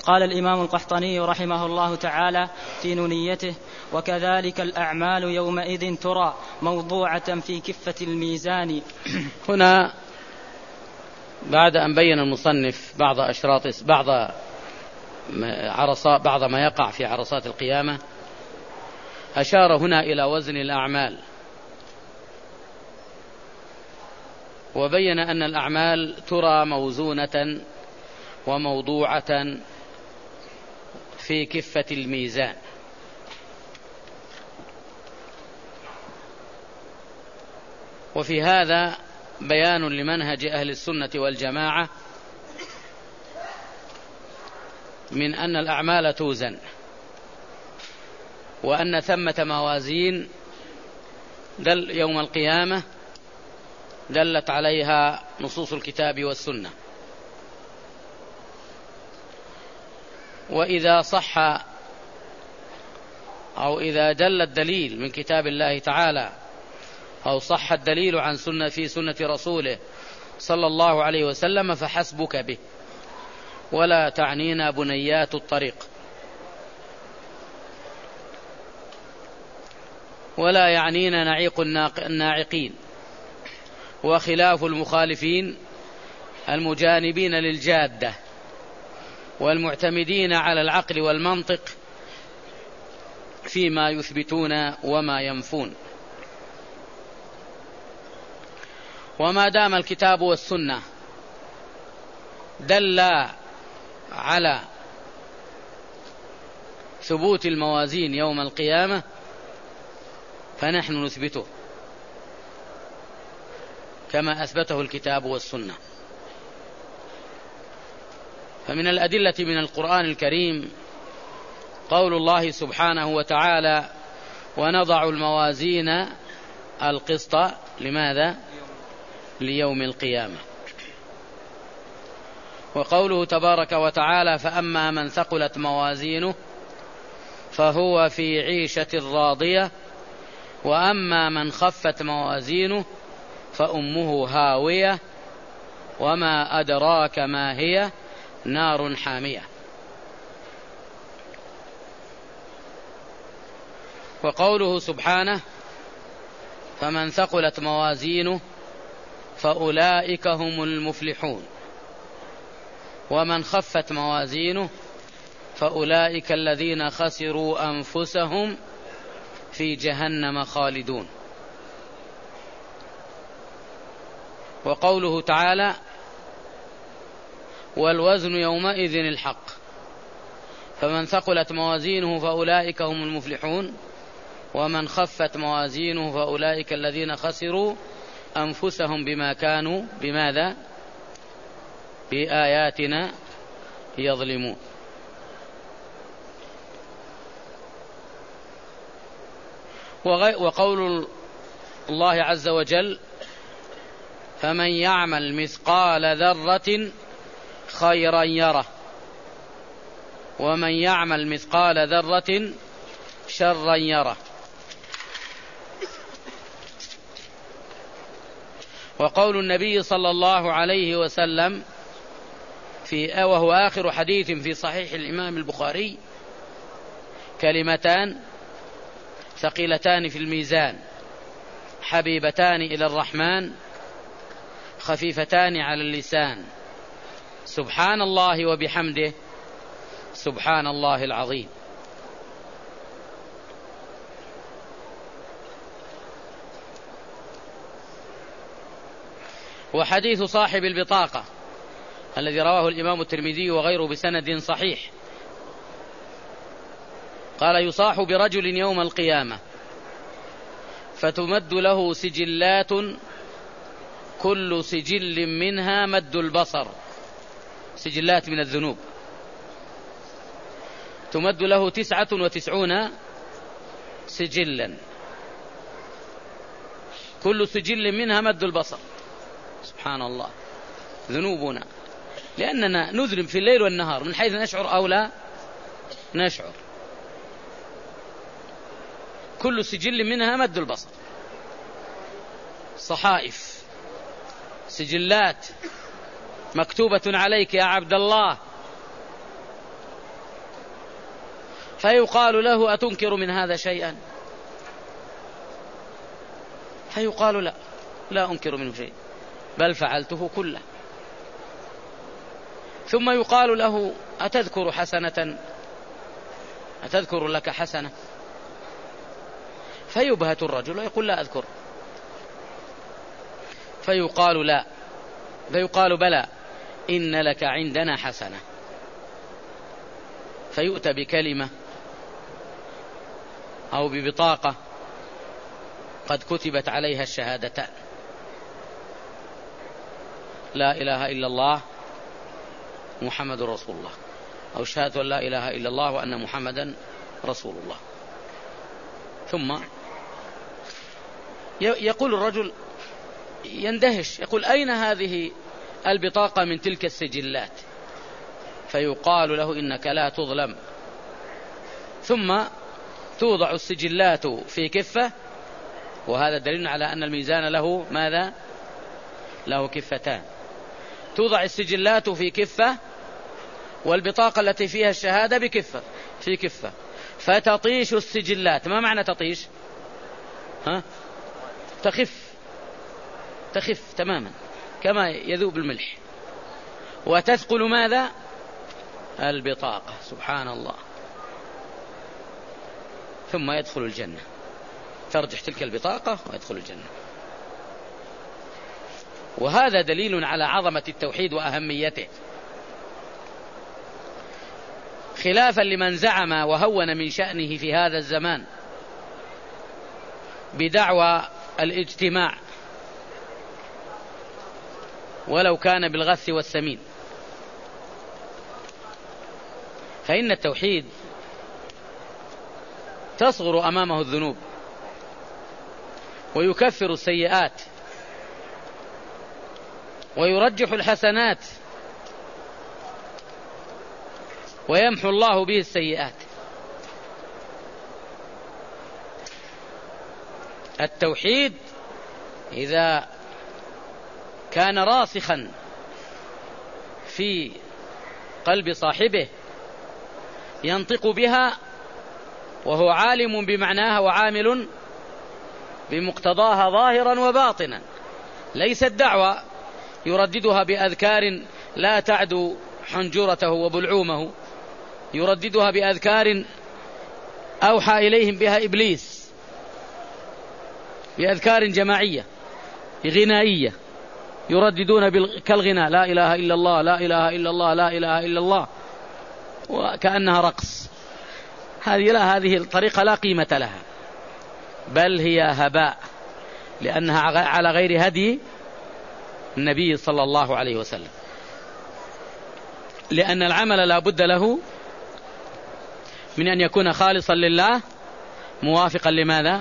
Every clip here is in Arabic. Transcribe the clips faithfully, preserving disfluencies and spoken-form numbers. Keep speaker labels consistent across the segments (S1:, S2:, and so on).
S1: قال الإمام القحطاني رحمه الله تعالى في نونيته: وكذلك الأعمال يومئذ ترى موضوعة في كفة الميزان.
S2: هنا بعد أن بين المصنف بعض أشراط بعض عرصات بعض ما يقع في عرصات القيامة، أشار هنا إلى وزن الأعمال، وبين أن الأعمال ترى موزونة وموضوعة في كفة الميزان. وفي هذا بيان لمنهج أهل السنة والجماعة من أن الأعمال توزن، وأن ثمة موازين دل يوم القيامة دلت عليها نصوص الكتاب والسنة. وإذا صح أو إذا دل الدليل من كتاب الله تعالى أو صح الدليل عن سنة في سنة رسوله صلى الله عليه وسلم فحسبك به، ولا تعنينا بنيات الطريق، ولا يعنينا نعيق الناعقين وخلاف المخالفين المجانبين للجادة والمعتمدين على العقل والمنطق فيما يثبتون وما ينفون. وما دام الكتاب والسنة دل على ثبوت الموازين يوم القيامة فنحن نثبته كما أثبته الكتاب والسنة. فمن الأدلة من القرآن الكريم قول الله سبحانه وتعالى: ونضع الموازين القسط لماذا؟ ليوم القيامة. وقوله تبارك وتعالى: فأما من ثقلت موازينه فهو في عيشة راضية وأما من خفت موازينه فأمه هاوية وما أدراك ما هي نار حامية. وقوله سبحانه: فمن ثقلت موازينه فأولئك هم المفلحون ومن خفت موازينه فأولئك الذين خسروا أنفسهم في جهنم خالدون. وقوله تعالى: والوزن يومئذ الحق فمن ثقلت موازينه فأولئك هم المفلحون ومن خفت موازينه فأولئك الذين خسروا أنفسهم بما كانوا بماذا؟ بآياتنا يظلمون. وقول الله عز وجل: فمن يعمل مثقال ذرة خيرا يره ومن يعمل مثقال ذرة شرا يره. وقول النبي صلى الله عليه وسلم في وهو آخر حديث في صحيح الإمام البخاري: كلمتان ثقيلتان في الميزان حبيبتان إلى الرحمن خفيفتان على اللسان سبحان الله وبحمده سبحان الله العظيم. وحديث صاحب البطاقة الذي رواه الإمام الترمذي وغيره بسند صحيح قال: يصاح برجل يوم القيامة فتمد له سجلات كل سجل منها مد البصر، سجلات من الذنوب تمد له تسعة وتسعون سجلا كل سجل منها مد البصر. سبحان الله، ذنوبنا، لأننا نذنب في الليل والنهار من حيث نشعر أو لا نشعر، كل سجل منها مد البصر. صحائف، سجلات مكتوبة عليك يا عبد الله فيقال له أتنكر من هذا شيئا؟ فيقال لا، لا أنكر منه شيء، بل فعلته كله. ثم يقال له أتذكر حسنة، أتذكر لك حسنة؟ فيبهت الرجل ويقول لا أذكر. فيقال لا، فيقال بلى إن لك عندنا حسنة. فيؤتى بكلمة أو ببطاقة قد كتبت عليها الشهادتان، لا إله إلا الله محمد رسول الله، أو شهادة لا إله إلا الله وأن محمدا رسول الله. ثم يقول الرجل يندهش، يقول أين هذه البطاقة من تلك السجلات؟ فيقال له إنك لا تظلم. ثم توضع السجلات في كفة، وهذا دليل على أن الميزان له ماذا؟ له كفتان. توضع السجلات في كفة والبطاقة التي فيها الشهادة بكفة في كفة، فتطيش السجلات. ما معنى تطيش؟ ها؟ تخف، تخف تماما كما يذوب الملح، وتثقل ماذا؟ البطاقة. سبحان الله. ثم يدخل الجنة، ترجح تلك البطاقة ويدخل الجنة. وهذا دليل على عظمة التوحيد وأهميته، خلافا لمن زعم وهون من شأنه في هذا الزمان بدعوى الاجتماع ولو كان بالغث والسمين. فإن التوحيد تصغر أمامه الذنوب ويكفر السيئات ويرجح الحسنات ويمحو الله به السيئات. التوحيد إذا كان راسخا في قلب صاحبه ينطق بها وهو عالم بمعناها وعامل بمقتضاها ظاهرا وباطنا، ليست دعوة يرددها بأذكار لا تعدو حنجرته وبلعومه، يرددها بأذكار أوحى إليهم بها إبليس، بأذكار جماعية غنائية يرددون كالغناء لا إله إلا الله لا إله إلا الله لا إله إلا الله، وكأنها رقص. هذه لا، هذه الطريقة لا قيمة لها، بل هي هباء، لأنها على غير هدي النبي صلى الله عليه وسلم. لأن العمل لا بد له من أن يكون خالصا لله موافقا لماذا؟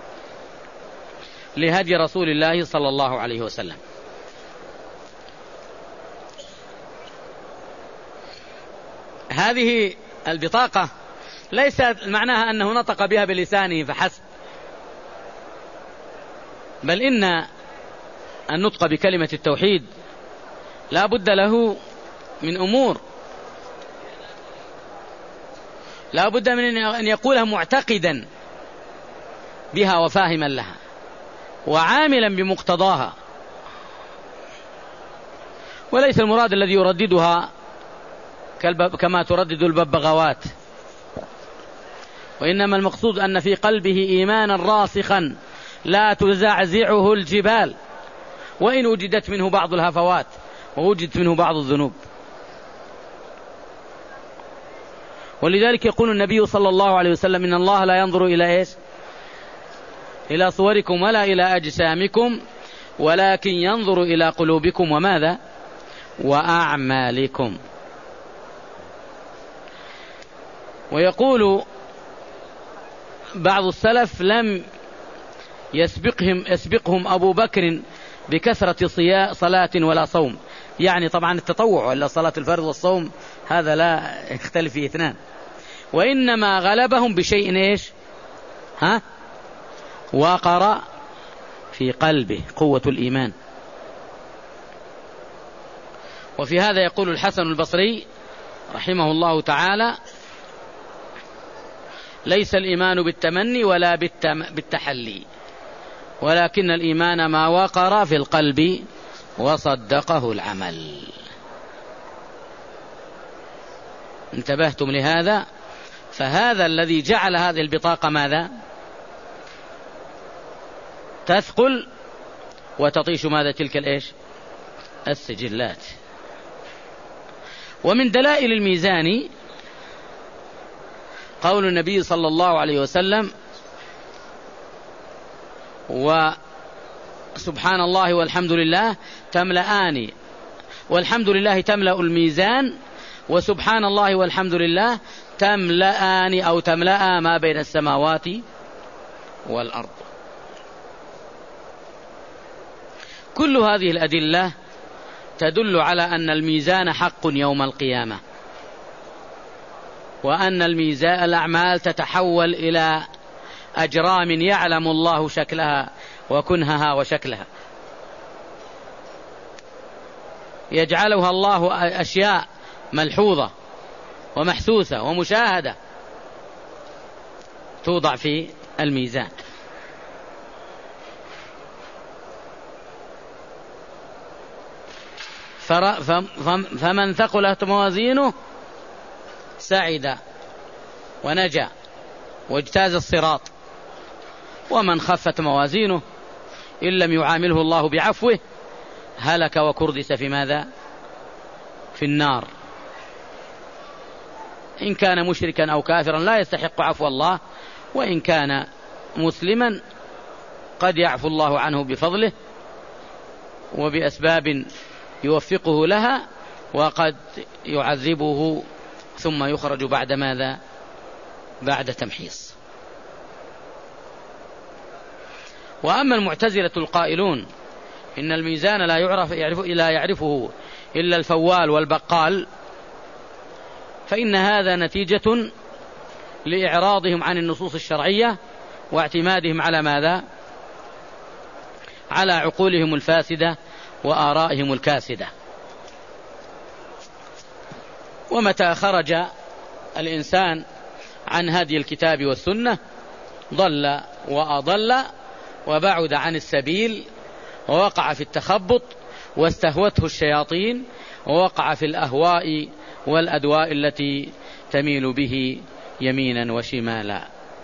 S2: لهدي رسول الله صلى الله عليه وسلم. هذه البطاقة ليس معناها أنه نطق بها بلسانه فحسب، بل إن النطق بكلمة التوحيد لا بد له من أمور، لا بد من أن يقولها معتقدا بها وفاهما لها وعاملا بمقتضاها، وليس المراد الذي يرددها كما تردد الببغاوات، وإنما المقصود أن في قلبه إيمانا راسخا لا تزعزعه الجبال وإن وجدت منه بعض الهفوات ووجدت منه بعض الذنوب. ولذلك يقول النبي صلى الله عليه وسلم إن الله لا ينظر إلى إيش؟ إلى صوركم ولا إلى أجسامكم ولكن ينظر إلى قلوبكم وماذا؟ وأعمالكم. ويقول بعض السلف لم يسبقهم, يسبقهم أبو بكر بكثرة صلاة ولا صوم، يعني طبعا التطوع ولا صلاة الفرض والصوم هذا لا يختلف فيه اثنان، وإنما غلبهم بشيء إيش؟ ها؟ وقر في قلبه قوة الإيمان. وفي هذا يقول الحسن البصري رحمه الله تعالى ليس الإيمان بالتمني ولا بالتحلي، ولكن الإيمان ما وقر في القلب وصدقه العمل. انتبهتم لهذا؟ فهذا الذي جعل هذه البطاقة ماذا؟ تثقل وتطيش ماذا؟ تلك الإيش؟ السجلات. ومن دلائل الميزان قول النبي صلى الله عليه وسلم: وسبحان الله والحمد لله تملأان، والحمد لله تملأ الميزان، وسبحان الله والحمد لله تملأان أو تملأ ما بين السماوات والأرض. كل هذه الأدلة تدل على أن الميزان حق يوم القيامة، وأن الميزان الأعمال تتحول إلى أجرام يعلم الله شكلها وكنهها وشكلها، يجعلها الله أشياء ملحوظة ومحسوسة ومشاهدة توضع في الميزان. فمن ثقلت موازينه سعد ونجا واجتاز الصراط، ومن خفت موازينه إن لم يعامله الله بعفوه هلك وكردس في ماذا؟ في النار. إن كان مشركا أو كافرا لا يستحق عفو الله، وإن كان مسلما قد يعفو الله عنه بفضله وبأسباب يوفقه لها، وقد يعذبه ثم يخرج بعد ماذا؟ بعد تمحيص. وأما المعتزلة القائلون إن الميزان لا يعرف يعرف لا يعرفه إلا الفوال والبقال، فإن هذا نتيجة لإعراضهم عن النصوص الشرعية واعتمادهم على ماذا؟ على عقولهم الفاسدة وآرائهم الكاسدة. ومتى خرج الإنسان عن هدي الكتاب والسنة ضل وأضل وبعد عن السبيل، ووقع في التخبط واستهوته الشياطين، ووقع في الأهواء والأدواء التي تميل به يمينا وشمالا.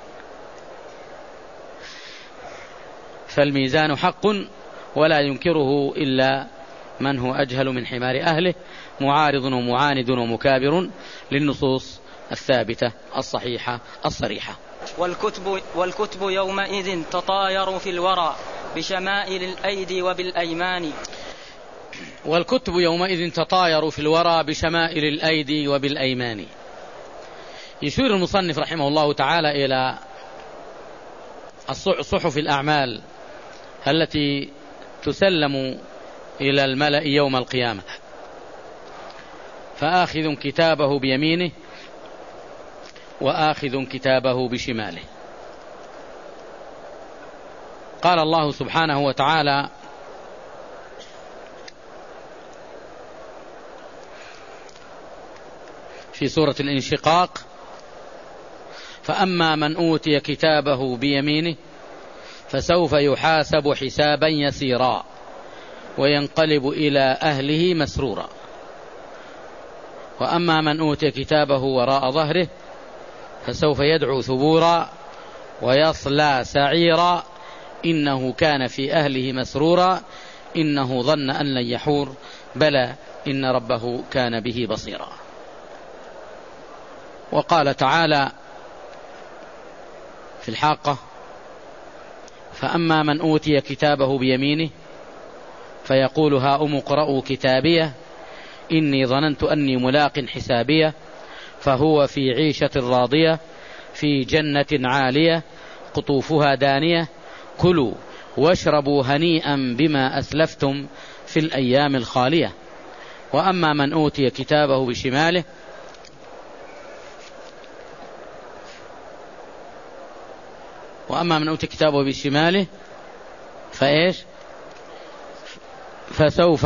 S2: فالميزان حق ولا ينكره إلا من هو أجهل من حمار أهله، معارض ومعاند ومكابر للنصوص الثابتة الصحيحة الصريحة.
S1: والكتب, والكتب يومئذ تطاير في الورى بشمائل الأيدي وبالأيمان.
S2: والكتب يومئذ تطاير في الورى بشمائل الأيدي وبالأيمان. يشير المصنف رحمه الله تعالى إلى صحف الأعمال التي تسلم إلى الملأ يوم القيامة، فآخذ كتابه بيمينه وآخذ كتابه بشماله. قال الله سبحانه وتعالى: في سورة الانشقاق: فأما من أوتي كتابه بيمينه فسوف يحاسب حسابا يسيرا وينقلب إلى أهله مسرورا، وأما من أوتي كتابه وراء ظهره فسوف يدعو ثبورا ويصلى سعيرا إنه كان في أهله مسرورا إنه ظن أن لن يحور بلى إن ربه كان به بصيرا. وقال تعالى في الحاقة: فأما من أوتي كتابه بيمينه فيقول هاؤم اقرءوا كتابيه إني ظننت أني ملاق حسابيه فهو في عيشة راضية في جنة عالية قطوفها دانية كلوا واشربوا هنيئا بما أسلفتم في الأيام الخالية. وأما من أوتي كتابه بشماله وأما من أوتي كتابه بشماله فإيش فسوف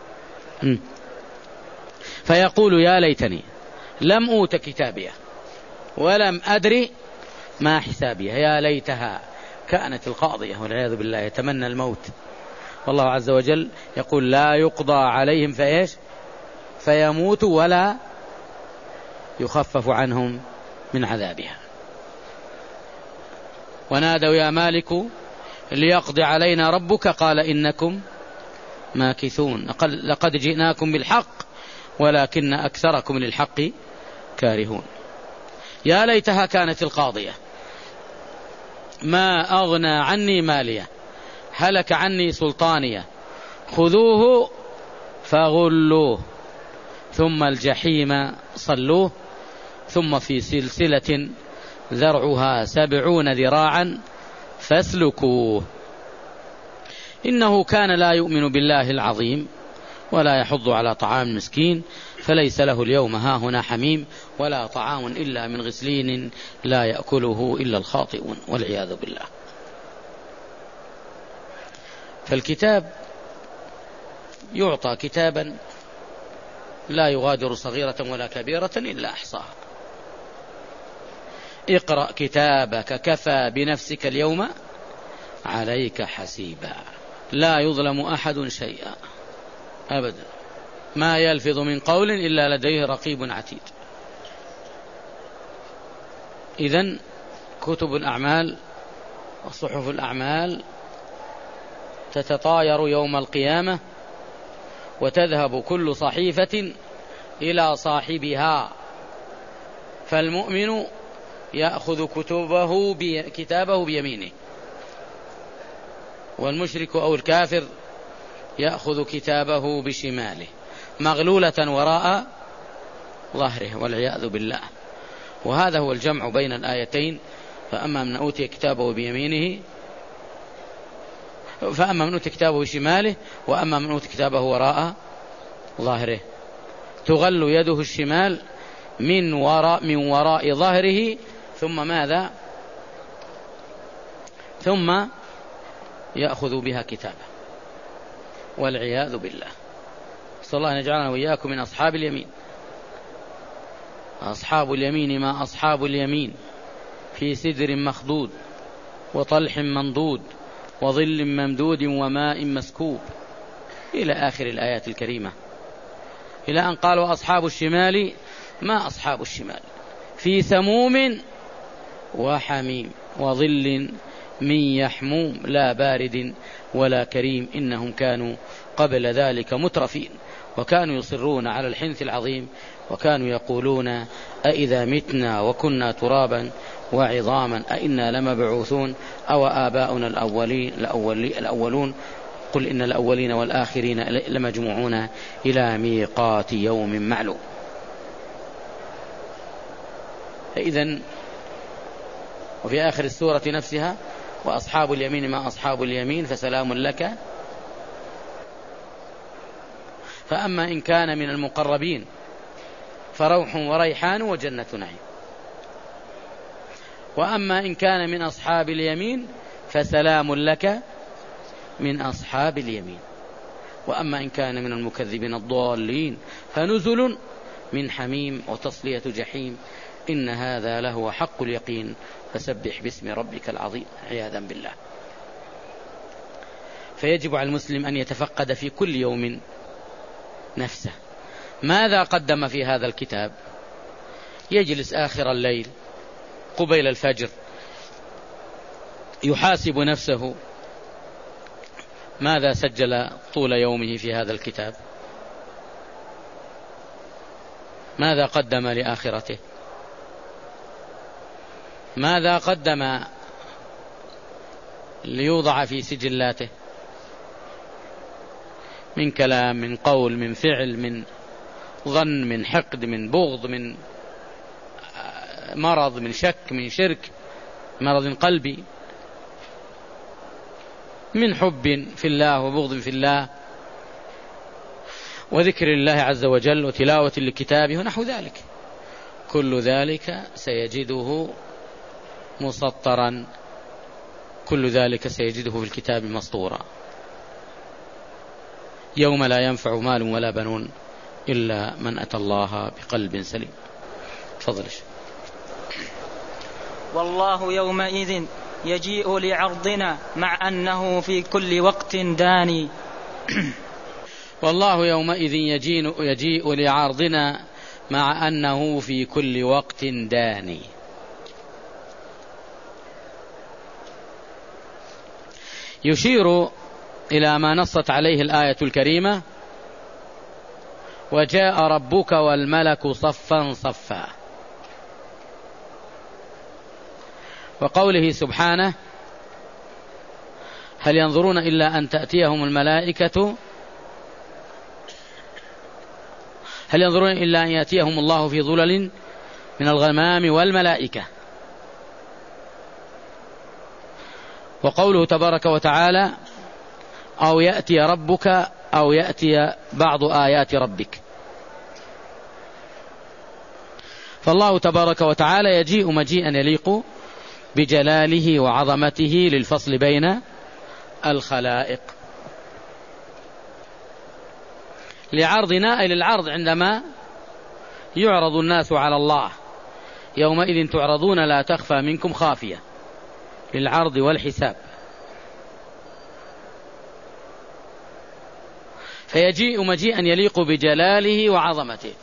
S2: فيقول يا ليتني لم أوت كتابيه ولم أدري ما حسابيها. يا ليتها كانت القاضية، والعياذ بالله يتمنى الموت. والله عز وجل يقول لا يقضى عليهم فإيش فيموتوا ولا يخفف عنهم من عذابها. ونادوا يا مالك ليقضي علينا ربك قال إنكم ماكثون لقد جئناكم بالحق ولكن أكثركم للحق كارهون. يا ليتها كانت القاضية ما أغنى عني مالية هلك عني سلطانية خذوه فغلوه ثم الجحيم صلوه ثم في سلسلة ذرعها سبعون ذراعا فاسلكوه إنه كان لا يؤمن بالله العظيم ولا يحض على طعام مسكين فليس له اليوم هاهنا حميم ولا طعام إلا من غسلين لا يأكله إلا الخاطئون والعياذ بالله. فالكتاب يعطى كتابا لا يغادر صغيرة ولا كبيرة إلا أحصاها. اقرأ كتابك كفى بنفسك اليوم عليك حسيبا لا يظلم أحد شيئا أبدا ما يلفظ من قول إلا لديه رقيب عتيد. إذن كتب الأعمال وصحف الأعمال تتطاير يوم القيامة وتذهب كل صحيفة إلى صاحبها، فالمؤمن يأخذ كتبه بي كتابه بيمينه، والمشرك أو الكافر يأخذ كتابه بشماله مغلولة وراء ظهره والعياذ بالله. وهذا هو الجمع بين الآيتين، فأما من أوتي كتابه بيمينه فأما من أوتي كتابه بشماله وأما من أوتي كتابه وراء ظهره. تغل يده الشمال من وراء من وراء ظهره ثم ماذا؟ ثم يأخذ بها كتابه والعياذ بالله. صلى الله أن يجعلنا وإياكم من أصحاب اليمين. أصحاب اليمين ما أصحاب اليمين في سدر مخضود وطلح منضود وظل ممدود وماء مسكوب إلى آخر الآيات الكريمة، إلى أن قالوا أصحاب الشمال ما أصحاب الشمال في سموم وحميم وظل من يحموم لا بارد ولا كريم إنهم كانوا قبل ذلك مترفين وكانوا يصرون على الحنث العظيم وكانوا يقولون أئذا متنا وكنا ترابا وعظاما أئنا لمبعوثون أو آباؤنا الأولين الأولون قل إن الأولين والآخرين لمجموعون إلى ميقات يوم معلوم. فإذن وفي آخر السورة نفسها وأصحاب اليمين ما أصحاب اليمين فسلام لك. فأما إن كان من المقربين فروح وريحان وجنة نعيم، وأما إن كان من أصحاب اليمين فسلام لك من أصحاب اليمين، وأما إن كان من المكذبين الضالين فنزل من حميم وتصلية جحيم إن هذا لهو حق اليقين فسبح باسم ربك العظيم عياذا بالله. فيجب على المسلم أن يتفقد في كل يوم نفسه ماذا قدم في هذا الكتاب. يجلس آخر الليل قبيل الفجر يحاسب نفسه ماذا سجل طول يومه في هذا الكتاب، ماذا قدم لآخرته، ماذا قدم ليوضع في سجلاته من كلام من قول من فعل من ظن من حقد من بغض من مرض من شك من شرك مرض قلبي من حب في الله وبغض في الله وذكر الله عز وجل وتلاوة لكتابه ونحو ذلك. كل ذلك سيجده مسطرا، كل ذلك سيجده في الكتاب مسطورا يوم لا ينفع مال ولا بنون إلا من أتى الله بقلب سليم. تفضل.
S1: والله يومئذ يجيء لعرضنا مع أنه في كل وقت داني.
S2: والله يومئذ يجيء, يجيء لعرضنا مع أنه في كل وقت داني. يشير إلى ما نصت عليه الآية الكريمة: وجاء ربك والملك صفا صفا، وقوله سبحانه: هل ينظرون إلا أن تأتيهم الملائكة هل ينظرون إلا أن يأتيهم الله في ظلل من الغمام والملائكة. وقوله تبارك وتعالى: أو يأتي ربك أو يأتي بعض آيات ربك. فالله تبارك وتعالى يجيء مجيئا يليق بجلاله وعظمته للفصل بين الخلائق. لعرضنا أي للعرض، عندما يعرض الناس على الله يومئذ تعرضون لا تخفى منكم خافية، للعرض والحساب. فيجيء مجيئا يليق بجلاله وعظمته،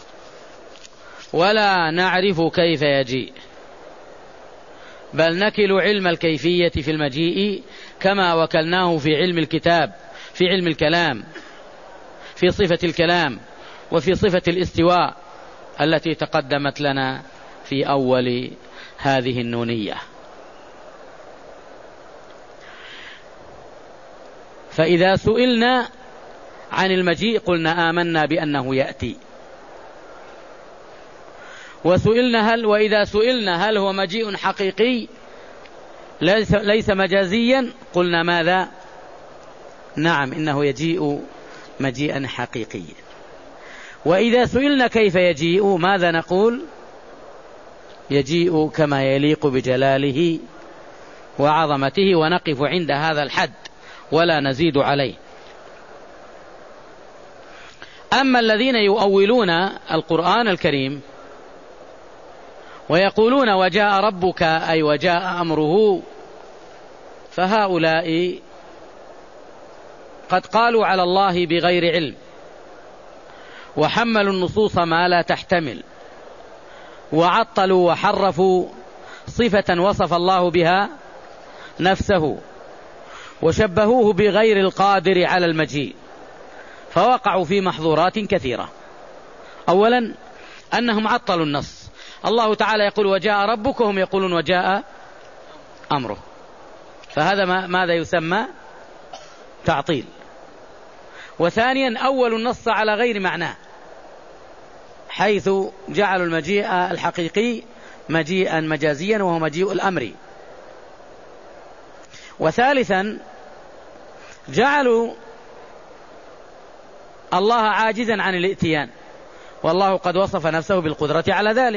S2: ولا نعرف كيف يجيء، بل نكل علم الكيفية في المجيء كما وكلناه في علم الكتاب في علم الكلام، في صفة الكلام وفي صفة الاستواء التي تقدمت لنا في أول هذه النونية. فإذا سئلنا عن المجيء قلنا آمنا بأنه يأتي، وسئلنا هل وإذا سئلنا هل هو مجيء حقيقي ليس, ليس مجازيا قلنا ماذا؟ نعم، إنه يجيء مجيئا حقيقيا. وإذا سئلنا كيف يجيء ماذا نقول؟ يجيء كما يليق بجلاله وعظمته، ونقف عند هذا الحد ولا نزيد عليه. أما الذين يؤولون القرآن الكريم ويقولون وجاء ربك أي وجاء أمره، فهؤلاء قد قالوا على الله بغير علم، وحملوا النصوص ما لا تحتمل، وعطلوا وحرفوا صفة وصف الله بها نفسه، وشبهوه بغير القادر على المجيء، فوقعوا في محظورات كثيرة. أولا أنهم عطلوا النص، الله تعالى يقول وجاء ربك وهم يقولون وجاء أمره، فهذا ماذا يسمى؟ تعطيل. وثانيا أول النص على غير معناه، حيث جعلوا المجيء الحقيقي مجيئا مجازيا وهو مجيء الأمر. وثالثا جعلوا الله عاجزا عن الاتيان، والله قد وصف نفسه بالقدرة على ذلك،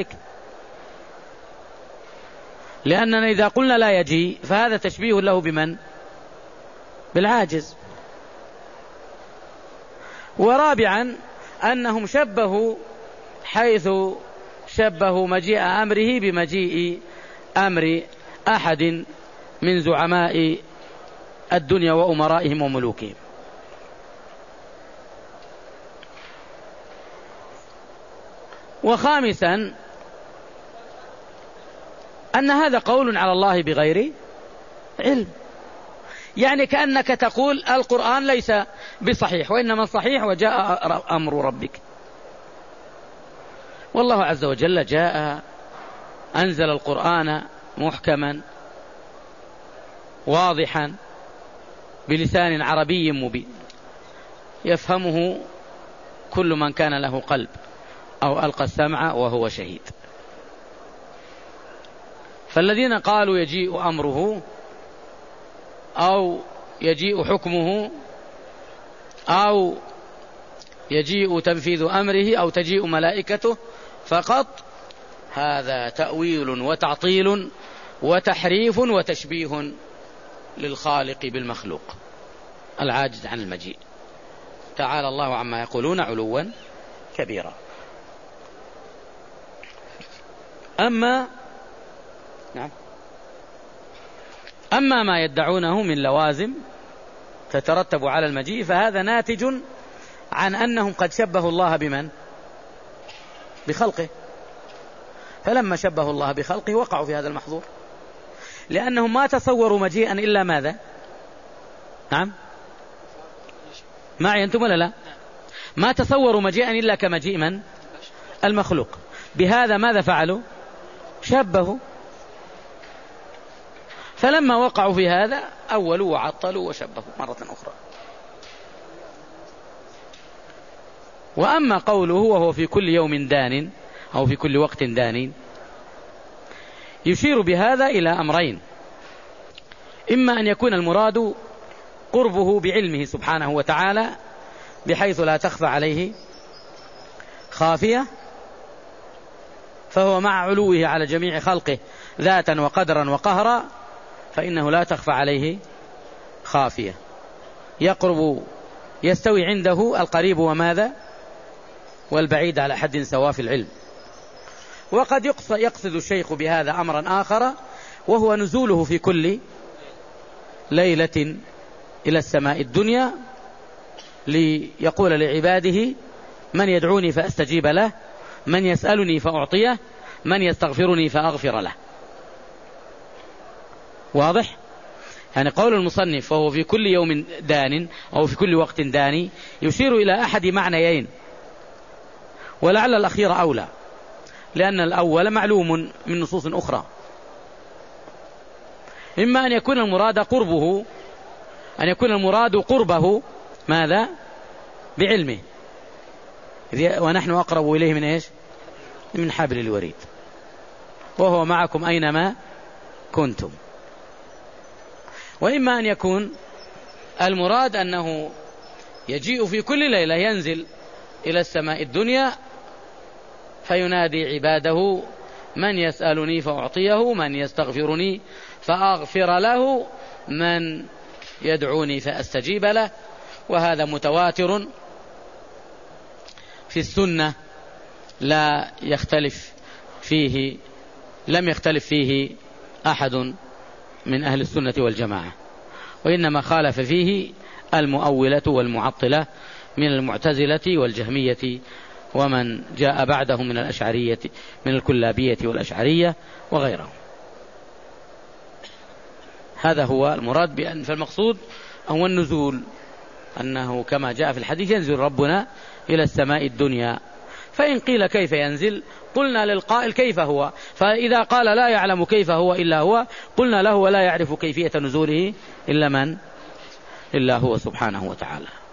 S2: لأننا إذا قلنا لا يجيء فهذا تشبيه له بمن؟ بالعاجز. ورابعا أنهم شبهوا حيث شبهوا مجيء أمره بمجيء أمر أحد من زعماء الدنيا وأمرائهم وملوكهم. وخامسا أن هذا قول على الله بغير علم، يعني كأنك تقول القرآن ليس بصحيح وإنما الصحيح وجاء أمر ربك. والله عز وجل جاء أنزل القرآن محكما واضحا بلسان عربي مبين يفهمه كل من كان له قلب أو ألقى السمع وهو شهيد. فالذين قالوا يجيء أمره أو يجيء حكمه أو يجيء تنفيذ أمره أو تجيء ملائكته فقط، هذا تأويل وتعطيل وتحريف وتشبيه للخالق بالمخلوق العاجز عن المجيء، تعالى الله عما يقولون علوا كبيرا. أما نعم. أما ما يدعونه من لوازم تترتب على المجيء فهذا ناتج عن أنهم قد شبهوا الله بمن؟ بخلقه، فلما شبهوا الله بخلقه وقعوا في هذا المحظور، لأنهم ما تصوروا مجيئا إلا ماذا؟ نعم معي أنتم ولا لا؟ ما تصوروا مجيئا إلا كمجيء من؟ المخلوق. بهذا ماذا فعلوا؟ شبهوا، فلما وقعوا في هذا أولوا وعطلوا وشبهوا مرة أخرى. وأما قوله وهو في كل يوم دان أو في كل وقت دان، يشير بهذا إلى أمرين: إما أن يكون المراد قربه بعلمه سبحانه وتعالى بحيث لا تخفى عليه خافية، فهو مع علوه على جميع خلقه ذاتا وقدرا وقهرا فإنه لا تخفى عليه خافية، يقرب يستوي عنده القريب وماذا؟ والبعيد على حد سواء في العلم. وقد يقصد الشيخ بهذا أمرا آخر، وهو نزوله في كل ليلة إلى السماء الدنيا ليقول لعباده: من يدعوني فأستجيب له، من يسألني فأعطيه، من يستغفرني فأغفر له. واضح؟ يعني قول المصنف وهو في كل يوم دان أو في كل وقت داني يشير إلى أحد معنيين، ولعل الأخير أولى، لأن الأول معلوم من نصوص أخرى. إما أن يكون المراد قربه، أن يكون المراد قربه ماذا؟ بعلمه، ونحن أقرب إليه من إيش؟ من حبل الوريد، وهو معكم أينما كنتم. وإما أن يكون المراد أنه يجيء في كل ليلة، ينزل إلى السماء الدنيا فينادي عباده: من يسألني فأعطيه، من يستغفرني فأغفر له، من يدعوني فأستجيب له. وهذا متواتر في السنة لا يختلف فيه، لم يختلف فيه أحد من أهل السنة والجماعة، وإنما خالف فيه المؤولة والمعطلة من المعتزلة والجهمية ومن جاء بعدهم من الأشعرية، من الكلابية والأشعرية وغيرهم. هذا هو المراد بأن فالمقصود هو النزول، أنه كما جاء في الحديث: ينزل ربنا إلى السماء الدنيا. فإن قيل كيف ينزل؟ قلنا للقائل: كيف هو؟ فإذا قال لا يعلم كيف هو إلا هو، قلنا له: ولا يعرف كيفية نزوله إلا من؟ إلا هو سبحانه وتعالى.